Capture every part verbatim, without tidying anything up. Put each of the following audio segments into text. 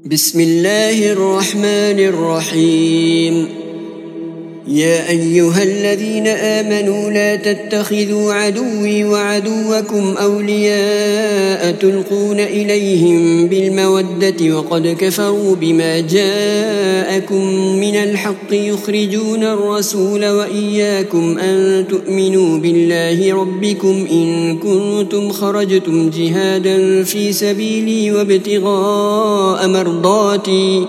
بسم الله الرحمن الرحيم. يا أيها الذين آمنوا لا تتخذوا عدوي وعدوكم أولياء تلقون إليهم بالمودة وقد كفروا بما جاءكم من الحق يخرجون الرسول وإياكم أن تؤمنوا بالله ربكم إن كنتم خرجتم جهادا في سبيلي وابتغاء مرضاتي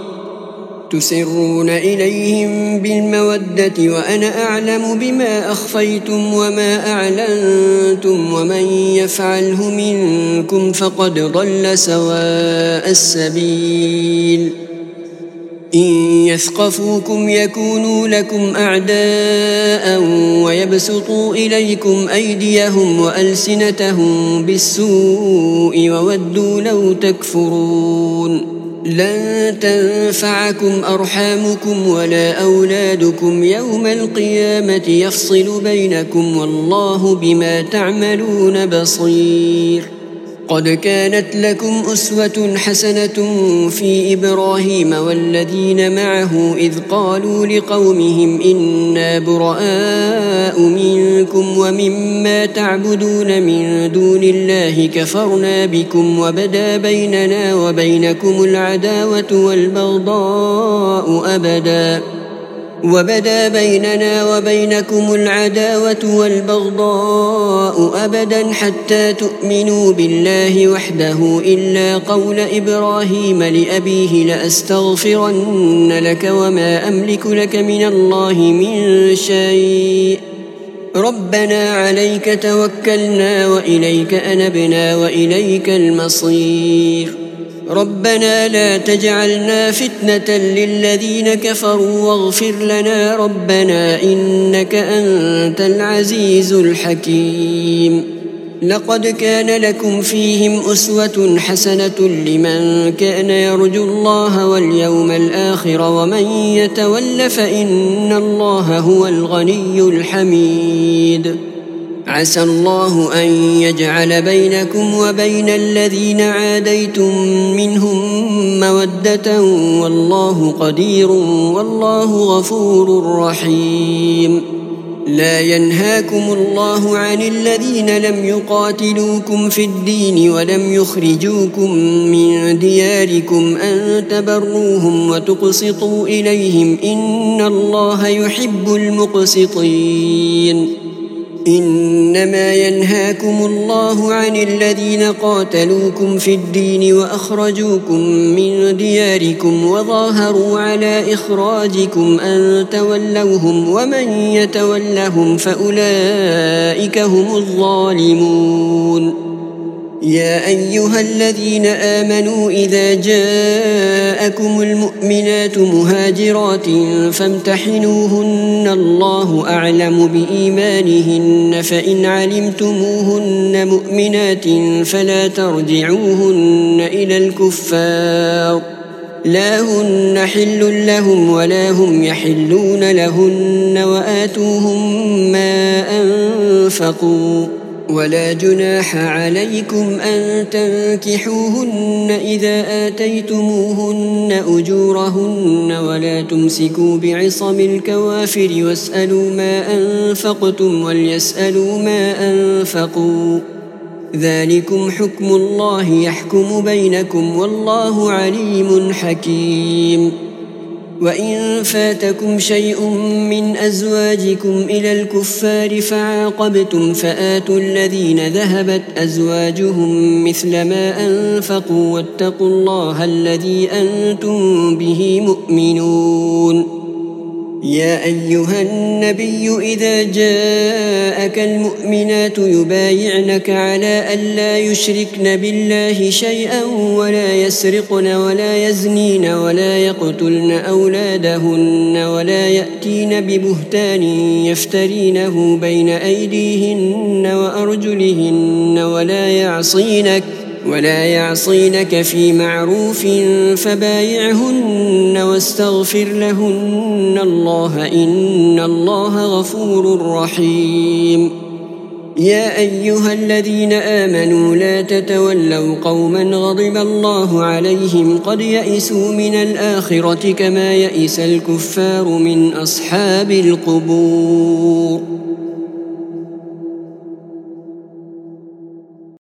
تسرون إليهم بالمودة وأنا أعلم بما أخفيتم وما أعلنتم ومن يفعله منكم فقد ضل سواء السبيل. إن يثقفوكم يكونوا لكم أعداء ويبسطوا إليكم أيديهم وألسنتهم بالسوء وودوا لو تكفرون. لن تنفعكم أرحامكم ولا أولادكم يوم القيامة يفصل بينكم والله بما تعملون بصير. قد كانت لكم أسوة حسنة في إبراهيم والذين معه إذ قالوا لقومهم إنا براء منكم ومما تعبدون من دون الله كفرنا بكم وبدا بيننا وبينكم العداوة والبغضاء أبدا وبدا بيننا وبينكم العداوة والبغضاء أبدا حتى تؤمنوا بالله وحده إلا قول إبراهيم لأبيه لأستغفرن لك وما أملك لك من الله من شيء ربنا عليك توكلنا وإليك أنبنا وإليك المصير. ربنا لا تجعلنا فتنة للذين كفروا واغفر لنا ربنا إنك أنت العزيز الحكيم. لقد كان لكم فيهم أسوة حسنة لمن كان يرجو الله واليوم الآخر ومن يتول فإن الله هو الغني الحميد. عسى الله أن يجعل بينكم وبين الذين عاديتم منهم مودة والله قدير والله غفور رحيم. لا ينهاكم الله عن الذين لم يقاتلوكم في الدين ولم يخرجوكم من دياركم أن تبروهم وتقسطوا إليهم إن الله يحب المقسطين. إنما ينهاكم الله عن الذين قاتلوكم في الدين وأخرجوكم من دياركم وظاهروا على إخراجكم أن تولوهم ومن يتولهم فأولئك هم الظالمون. يا أيها الذين آمنوا إذا جاءكم المؤمنات مهاجرات فامتحنوهن الله أعلم بإيمانهن فإن علمتموهن مؤمنات فلا ترجعوهن إلى الكفار لا هن حل لهم ولا هم يحلون لهن وآتوهم ما أنفقوا ولا جناح عليكم أن تنكحوهن إذا آتيتموهن أجورهن ولا تمسكوا بعصم الكوافر واسألوا ما أنفقتم وليسألوا ما أنفقوا ذلكم حكم الله يحكم بينكم والله عليم حكيم. وإن فاتكم شيء من أزواجكم إلى الكفار فعاقبتم فآتوا الذين ذهبت أزواجهم مثل ما أنفقوا واتقوا الله الذي أنتم به مؤمنون. يا أيها النبي إذا جاءك المؤمنات يبايعنك على ألا يشركن بالله شيئا ولا يسرقن ولا يزنين ولا يقتلن أولادهن ولا يأتين ببهتان يفترينه بين أيديهن وأرجلهن ولا يعصينك ولا يعصينك في معروف فبايعهن واستغفر لهن الله إن الله غفور رحيم. يا أيها الذين آمنوا لا تتولوا قوما غضب الله عليهم قد يئسوا من الآخرة كما يئس الكفار من أصحاب القبور.